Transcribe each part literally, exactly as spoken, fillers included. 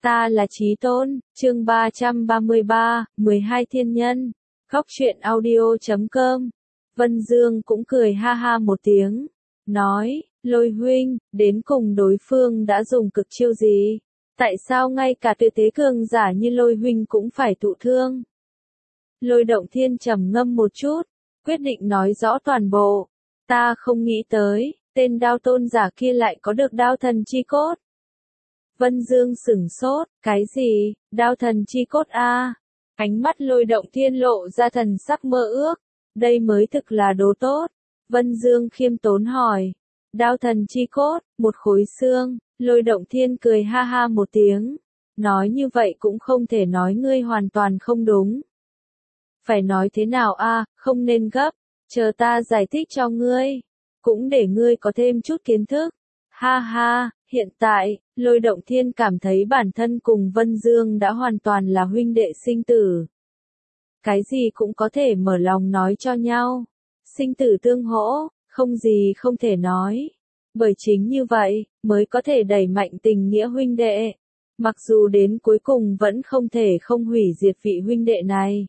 Ta là Chí Tôn, chương ba trăm ba mươi ba, mười hai thiên nhân. Góc truyện audio chấm com. Vân Dương cũng cười ha ha một tiếng, nói, Lôi huynh, đến cùng đối phương đã dùng cực chiêu gì? Tại sao ngay cả tuyệt thế cường giả như Lôi huynh cũng phải thụ thương? Lôi Động Thiên trầm ngâm một chút, quyết định nói rõ toàn bộ. Ta không nghĩ tới, tên đao tôn giả kia lại có được đao thần chi cốt. Vân Dương sửng sốt, cái gì, đao thần chi cốt a? Ánh mắt Lôi Động Thiên lộ ra thần sắc mơ ước, đây mới thực là đồ tốt. Vân Dương khiêm tốn hỏi, đao thần chi cốt, một khối xương. Lôi Động Thiên cười ha ha một tiếng, nói như vậy cũng không thể nói ngươi hoàn toàn không đúng. Phải nói thế nào a? Không nên gấp, chờ ta giải thích cho ngươi, cũng để ngươi có thêm chút kiến thức. Ha ha, hiện tại, Lôi Động Thiên cảm thấy bản thân cùng Vân Dương đã hoàn toàn là huynh đệ sinh tử. Cái gì cũng có thể mở lòng nói cho nhau. Sinh tử tương hỗ, không gì không thể nói. Bởi chính như vậy, mới có thể đẩy mạnh tình nghĩa huynh đệ. Mặc dù đến cuối cùng vẫn không thể không hủy diệt vị huynh đệ này.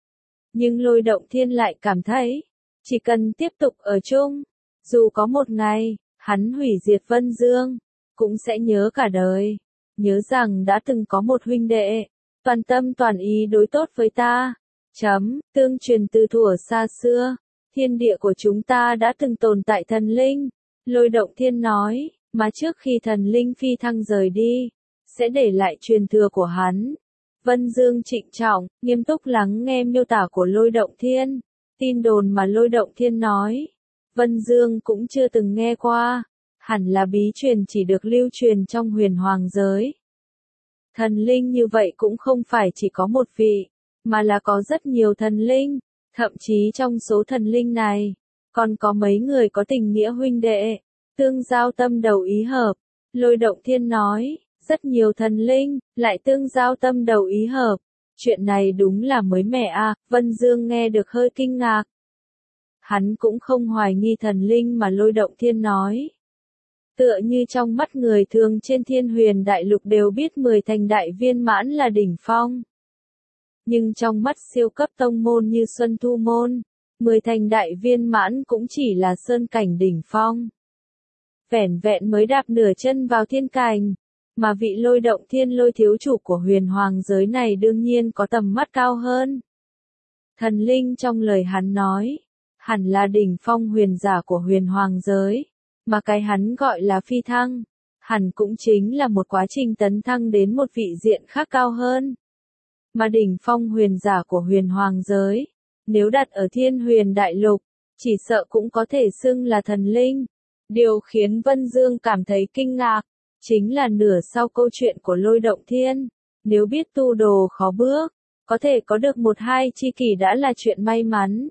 Nhưng Lôi Động Thiên lại cảm thấy, chỉ cần tiếp tục ở chung, dù có một ngày, hắn hủy diệt Vân Dương, cũng sẽ nhớ cả đời. Nhớ rằng đã từng có một huynh đệ, toàn tâm toàn ý đối tốt với ta. Chấm, tương truyền từ thuở xa xưa, thiên địa của chúng ta đã từng tồn tại thần linh. Lôi Động Thiên nói, mà trước khi thần linh phi thăng rời đi, sẽ để lại truyền thừa của hắn. Vân Dương trịnh trọng, nghiêm túc lắng nghe miêu tả của Lôi Động Thiên. Tin đồn mà Lôi Động Thiên nói, Vân Dương cũng chưa từng nghe qua, hẳn là bí truyền chỉ được lưu truyền trong huyền hoàng giới. Thần linh như vậy cũng không phải chỉ có một vị, mà là có rất nhiều thần linh, thậm chí trong số thần linh này, còn có mấy người có tình nghĩa huynh đệ, tương giao tâm đầu ý hợp. Lôi Động Thiên nói, rất nhiều thần linh, lại tương giao tâm đầu ý hợp. Chuyện này đúng là mới mẻ à, Vân Dương nghe được hơi kinh ngạc. Hắn cũng không hoài nghi thần linh mà Lôi Động Thiên nói. Tựa như trong mắt người thường trên thiên huyền đại lục đều biết mười thành đại viên mãn là đỉnh phong. Nhưng trong mắt siêu cấp tông môn như Xuân Thu Môn, mười thành đại viên mãn cũng chỉ là sơn cảnh đỉnh phong. Vẻn vẹn mới đạp nửa chân vào thiên cảnh, mà vị Lôi Động Thiên Lôi thiếu chủ của huyền hoàng giới này đương nhiên có tầm mắt cao hơn. Thần linh trong lời hắn nói, hẳn là đỉnh phong huyền giả của huyền hoàng giới, mà cái hắn gọi là phi thăng, hẳn cũng chính là một quá trình tấn thăng đến một vị diện khác cao hơn. Mà đỉnh phong huyền giả của huyền hoàng giới, nếu đặt ở thiên huyền đại lục, chỉ sợ cũng có thể xưng là thần linh. Điều khiến Vân Dương cảm thấy kinh ngạc, chính là nửa sau câu chuyện của Lôi Động Thiên. Nếu biết tu đồ khó bước, có thể có được một hai chi kỷ đã là chuyện may mắn.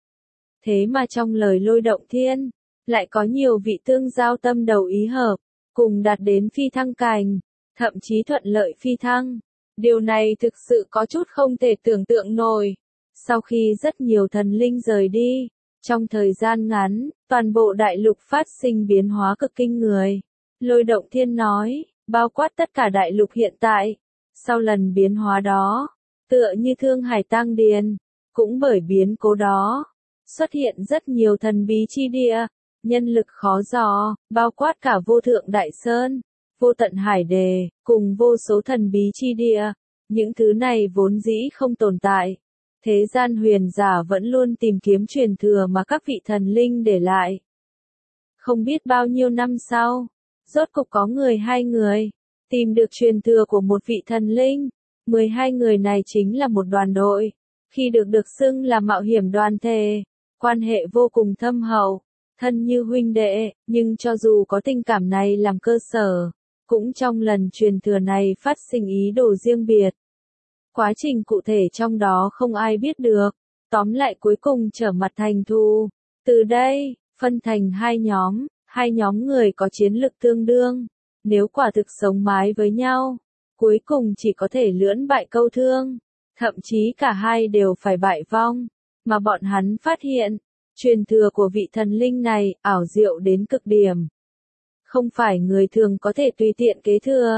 Thế mà trong lời Lôi Động Thiên, lại có nhiều vị tương giao tâm đầu ý hợp, cùng đạt đến phi thăng cảnh, thậm chí thuận lợi phi thăng. Điều này thực sự có chút không thể tưởng tượng nổi. Sau khi rất nhiều thần linh rời đi, trong thời gian ngắn, toàn bộ đại lục phát sinh biến hóa cực kinh người. Lôi Động Thiên nói, bao quát tất cả đại lục hiện tại. Sau lần biến hóa đó, tựa như Thương Hải Tang Điền, cũng bởi biến cố đó, xuất hiện rất nhiều thần bí chi địa, nhân lực khó dò, bao quát cả vô thượng đại sơn, vô tận hải đề, cùng vô số thần bí chi địa. Những thứ này vốn dĩ không tồn tại. Thế gian huyền giả vẫn luôn tìm kiếm truyền thừa mà các vị thần linh để lại. Không biết bao nhiêu năm sau, rốt cục có người hai người, tìm được truyền thừa của một vị thần linh. mười hai người này chính là một đoàn đội, khi được được xưng là mạo hiểm đoàn thể, quan hệ vô cùng thâm hậu, thân như huynh đệ, nhưng cho dù có tình cảm này làm cơ sở, cũng trong lần truyền thừa này phát sinh ý đồ riêng biệt. Quá trình cụ thể trong đó không ai biết được, tóm lại cuối cùng trở mặt thành thù. Từ đây, phân thành hai nhóm, hai nhóm người có chiến lực tương đương. Nếu quả thực sống mái với nhau, cuối cùng chỉ có thể lưỡng bại câu thương, thậm chí cả hai đều phải bại vong. Mà bọn hắn phát hiện, truyền thừa của vị thần linh này ảo diệu đến cực điểm. Không phải người thường có thể tùy tiện kế thừa,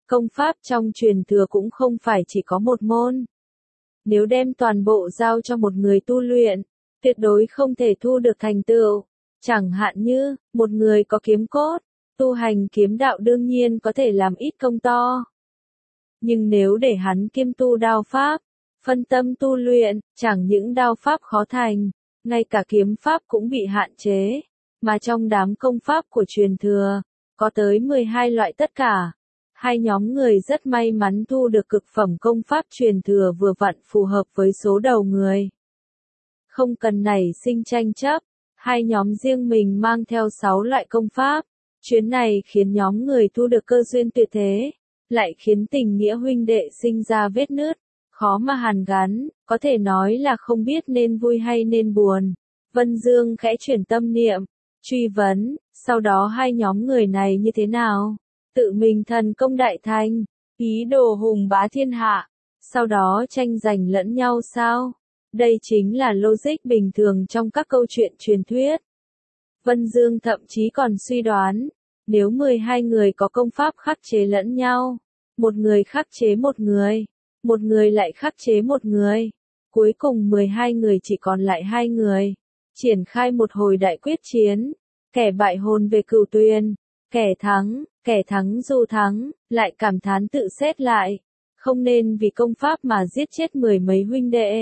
Công pháp trong truyền thừa cũng không phải chỉ có một môn. Nếu đem toàn bộ giao cho một người tu luyện, tuyệt đối không thể thu được thành tựu. Chẳng hạn như, một người có kiếm cốt, tu hành kiếm đạo đương nhiên có thể làm ít công to. Nhưng nếu để hắn kiêm tu đao pháp, phân tâm tu luyện, chẳng những đao pháp khó thành, ngay cả kiếm pháp cũng bị hạn chế. Mà trong đám công pháp của truyền thừa, có tới mười hai loại tất cả. Hai nhóm người rất may mắn thu được cực phẩm công pháp truyền thừa vừa vặn phù hợp với số đầu người. Không cần nảy sinh tranh chấp, hai nhóm riêng mình mang theo sáu loại công pháp. Chuyến này khiến nhóm người thu được cơ duyên tuyệt thế, lại khiến tình nghĩa huynh đệ sinh ra vết nứt, khó mà hàn gắn, có thể nói là không biết nên vui hay nên buồn. Vân Dương khẽ chuyển tâm niệm, truy vấn, sau đó hai nhóm người này như thế nào? Tự mình thần công đại thành, ý đồ hùng bá thiên hạ, sau đó tranh giành lẫn nhau sao? Đây chính là logic bình thường trong các câu chuyện truyền thuyết. Vân Dương thậm chí còn suy đoán, nếu mười hai người có công pháp khắc chế lẫn nhau, một người khắc chế một người, một người lại khắc chế một người, cuối cùng mười hai người chỉ còn lại hai người, triển khai một hồi đại quyết chiến, kẻ bại hồn về cửu tuyền, kẻ thắng, kẻ thắng dù thắng, lại cảm thán tự xét lại, không nên vì công pháp mà giết chết mười mấy huynh đệ.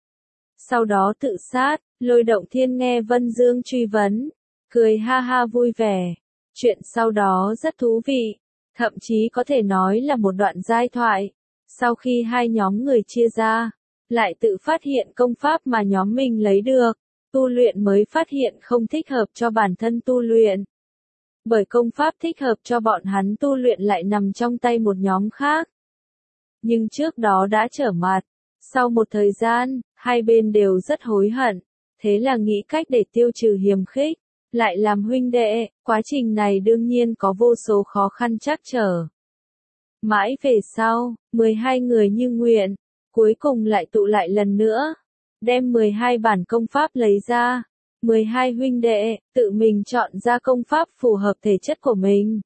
Sau đó tự sát, Lôi Động Thiên nghe Vân Dương truy vấn, cười ha ha vui vẻ. Chuyện sau đó rất thú vị, thậm chí có thể nói là một đoạn giai thoại. Sau khi hai nhóm người chia ra, lại tự phát hiện công pháp mà nhóm mình lấy được, tu luyện mới phát hiện không thích hợp cho bản thân tu luyện. Bởi công pháp thích hợp cho bọn hắn tu luyện lại nằm trong tay một nhóm khác. Nhưng trước đó đã trở mặt, sau một thời gian, hai bên đều rất hối hận, thế là nghĩ cách để tiêu trừ hiềm khích, lại làm huynh đệ, quá trình này đương nhiên có vô số khó khăn trắc trở. Mãi về sau, mười hai người như nguyện, cuối cùng lại tụ lại lần nữa, đem mười hai bản công pháp lấy ra, mười hai huynh đệ, tự mình chọn ra công pháp phù hợp thể chất của mình.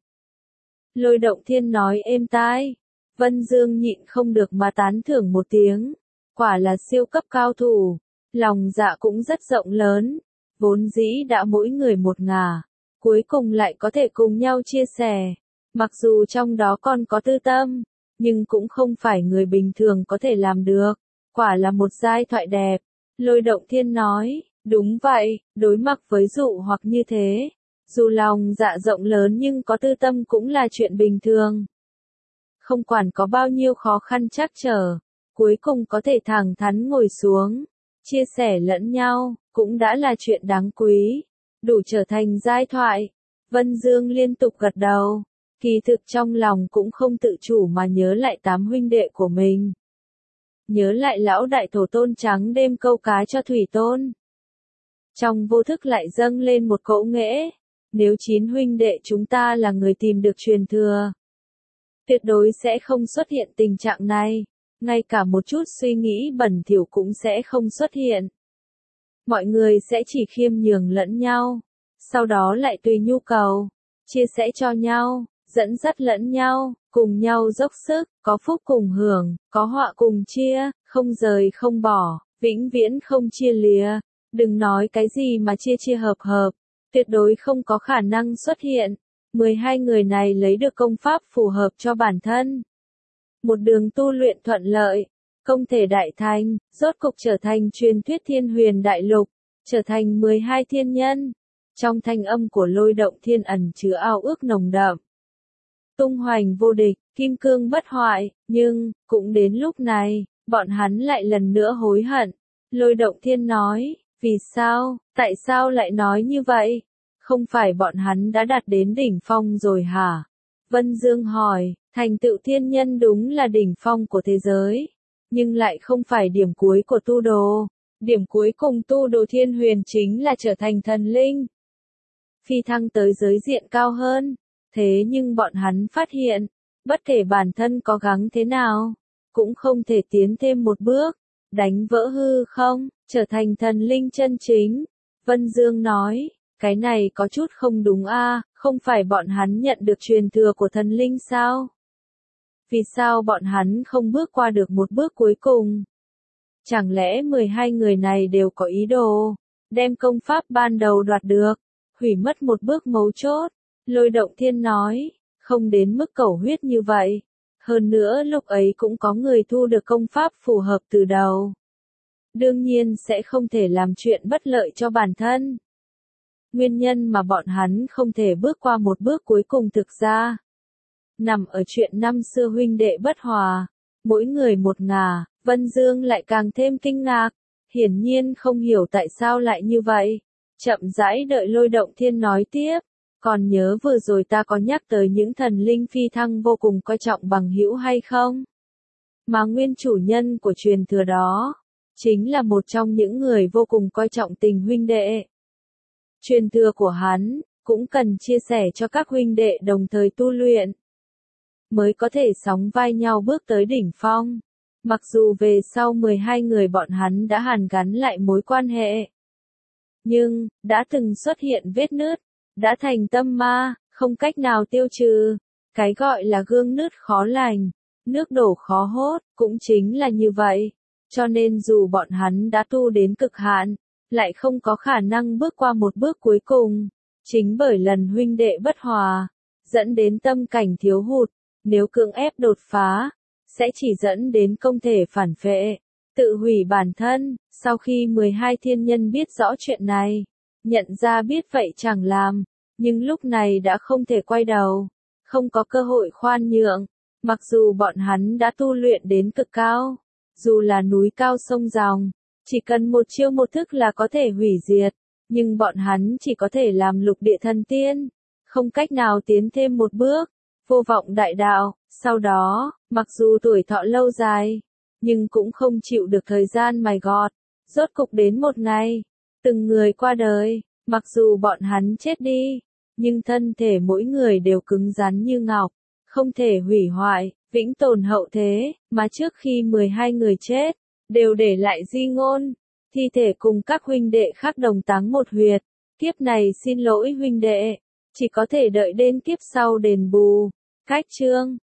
Lôi Động Thiên nói êm tai, Vân Dương nhịn không được mà tán thưởng một tiếng, quả là siêu cấp cao thủ, lòng dạ cũng rất rộng lớn, vốn dĩ đã mỗi người một ngả, cuối cùng lại có thể cùng nhau chia sẻ, mặc dù trong đó còn có tư tâm, nhưng cũng không phải người bình thường có thể làm được, quả là một giai thoại đẹp. Lôi Động Thiên nói, đúng vậy, đối mặt với dụ hoặc như thế, dù lòng dạ rộng lớn nhưng có tư tâm cũng là chuyện bình thường. Không quản có bao nhiêu khó khăn trắc trở, cuối cùng có thể thẳng thắn ngồi xuống, chia sẻ lẫn nhau, cũng đã là chuyện đáng quý, đủ trở thành giai thoại. Vân Dương liên tục gật đầu, kỳ thực trong lòng cũng không tự chủ mà nhớ lại tám huynh đệ của mình. Nhớ lại lão đại thổ tôn trắng đêm câu cá cho thủy tôn. Trong vô thức lại dâng lên một cỗ nghễ, nếu chín huynh đệ chúng ta là người tìm được truyền thừa, tuyệt đối sẽ không xuất hiện tình trạng này, ngay cả một chút suy nghĩ bẩn thỉu cũng sẽ không xuất hiện. Mọi người sẽ chỉ khiêm nhường lẫn nhau, sau đó lại tùy nhu cầu, chia sẻ cho nhau, dẫn dắt lẫn nhau, cùng nhau dốc sức, có phúc cùng hưởng, có họa cùng chia, không rời không bỏ, vĩnh viễn không chia lìa. Đừng nói cái gì mà chia chia hợp hợp, tuyệt đối không có khả năng xuất hiện. mười hai người này lấy được công pháp phù hợp cho bản thân. Một đường tu luyện thuận lợi, công thể đại thành, rốt cục trở thành truyền thuyết Thiên Huyền Đại Lục, trở thành mười hai thiên nhân. Trong thanh âm của Lôi Động Thiên ẩn chứa ao ước nồng đậm. Tung hoành vô địch, kim cương bất hoại, nhưng, cũng đến lúc này, bọn hắn lại lần nữa hối hận. Lôi Động Thiên nói, vì sao, tại sao lại nói như vậy? Không phải bọn hắn đã đạt đến đỉnh phong rồi hả? Vân Dương hỏi, thành tựu thiên nhân đúng là đỉnh phong của thế giới, nhưng lại không phải điểm cuối của tu đồ. Điểm cuối cùng tu đồ thiên huyền chính là trở thành thần linh. Phi thăng tới giới diện cao hơn. Thế nhưng bọn hắn phát hiện, bất kể bản thân có gắng thế nào, cũng không thể tiến thêm một bước, đánh vỡ hư không, trở thành thần linh chân chính. Vân Dương nói, cái này có chút không đúng a, không phải bọn hắn nhận được truyền thừa của thần linh sao? Vì sao bọn hắn không bước qua được một bước cuối cùng? Chẳng lẽ mười hai người này đều có ý đồ, đem công pháp ban đầu đoạt được, hủy mất một bước mấu chốt? Lôi Động Thiên nói, không đến mức cẩu huyết như vậy. Hơn nữa lúc ấy cũng có người thu được công pháp phù hợp từ đầu. Đương nhiên sẽ không thể làm chuyện bất lợi cho bản thân. Nguyên nhân mà bọn hắn không thể bước qua một bước cuối cùng thực ra nằm ở chuyện năm xưa huynh đệ bất hòa, mỗi người một ngả. Vân Dương lại càng thêm kinh ngạc, hiển nhiên không hiểu tại sao lại như vậy. Chậm rãi đợi Lôi Động Thiên nói tiếp, còn nhớ vừa rồi ta có nhắc tới những thần linh phi thăng vô cùng coi trọng bằng hữu hay không? Mà nguyên chủ nhân của truyền thừa đó, chính là một trong những người vô cùng coi trọng tình huynh đệ. Truyền thừa của hắn, cũng cần chia sẻ cho các huynh đệ đồng thời tu luyện, mới có thể sóng vai nhau bước tới đỉnh phong. Mặc dù về sau mười hai người bọn hắn đã hàn gắn lại mối quan hệ, nhưng, đã từng xuất hiện vết nứt, đã thành tâm ma, không cách nào tiêu trừ. Cái gọi là gương nứt khó lành, nước đổ khó hốt, cũng chính là như vậy. Cho nên dù bọn hắn đã tu đến cực hạn, lại không có khả năng bước qua một bước cuối cùng. Chính bởi lần huynh đệ bất hòa, dẫn đến tâm cảnh thiếu hụt, nếu cưỡng ép đột phá, sẽ chỉ dẫn đến công thể phản phệ, tự hủy bản thân. Sau khi mười hai thiên nhân biết rõ chuyện này, nhận ra biết vậy chẳng làm, nhưng lúc này đã không thể quay đầu, không có cơ hội khoan nhượng. Mặc dù bọn hắn đã tu luyện đến cực cao, dù là núi cao sông ròng, chỉ cần một chiêu một thức là có thể hủy diệt, nhưng bọn hắn chỉ có thể làm lục địa thần tiên, không cách nào tiến thêm một bước. Vô vọng đại đạo, sau đó, mặc dù tuổi thọ lâu dài, nhưng cũng không chịu được thời gian mài gọt. Rốt cục đến một ngày, từng người qua đời, mặc dù bọn hắn chết đi, nhưng thân thể mỗi người đều cứng rắn như ngọc, không thể hủy hoại, vĩnh tồn hậu thế. Mà trước khi mười hai người chết, đều để lại di ngôn, thi thể cùng các huynh đệ khác đồng táng một huyệt. Kiếp này xin lỗi huynh đệ, chỉ có thể đợi đến kiếp sau đền bù. Cách chương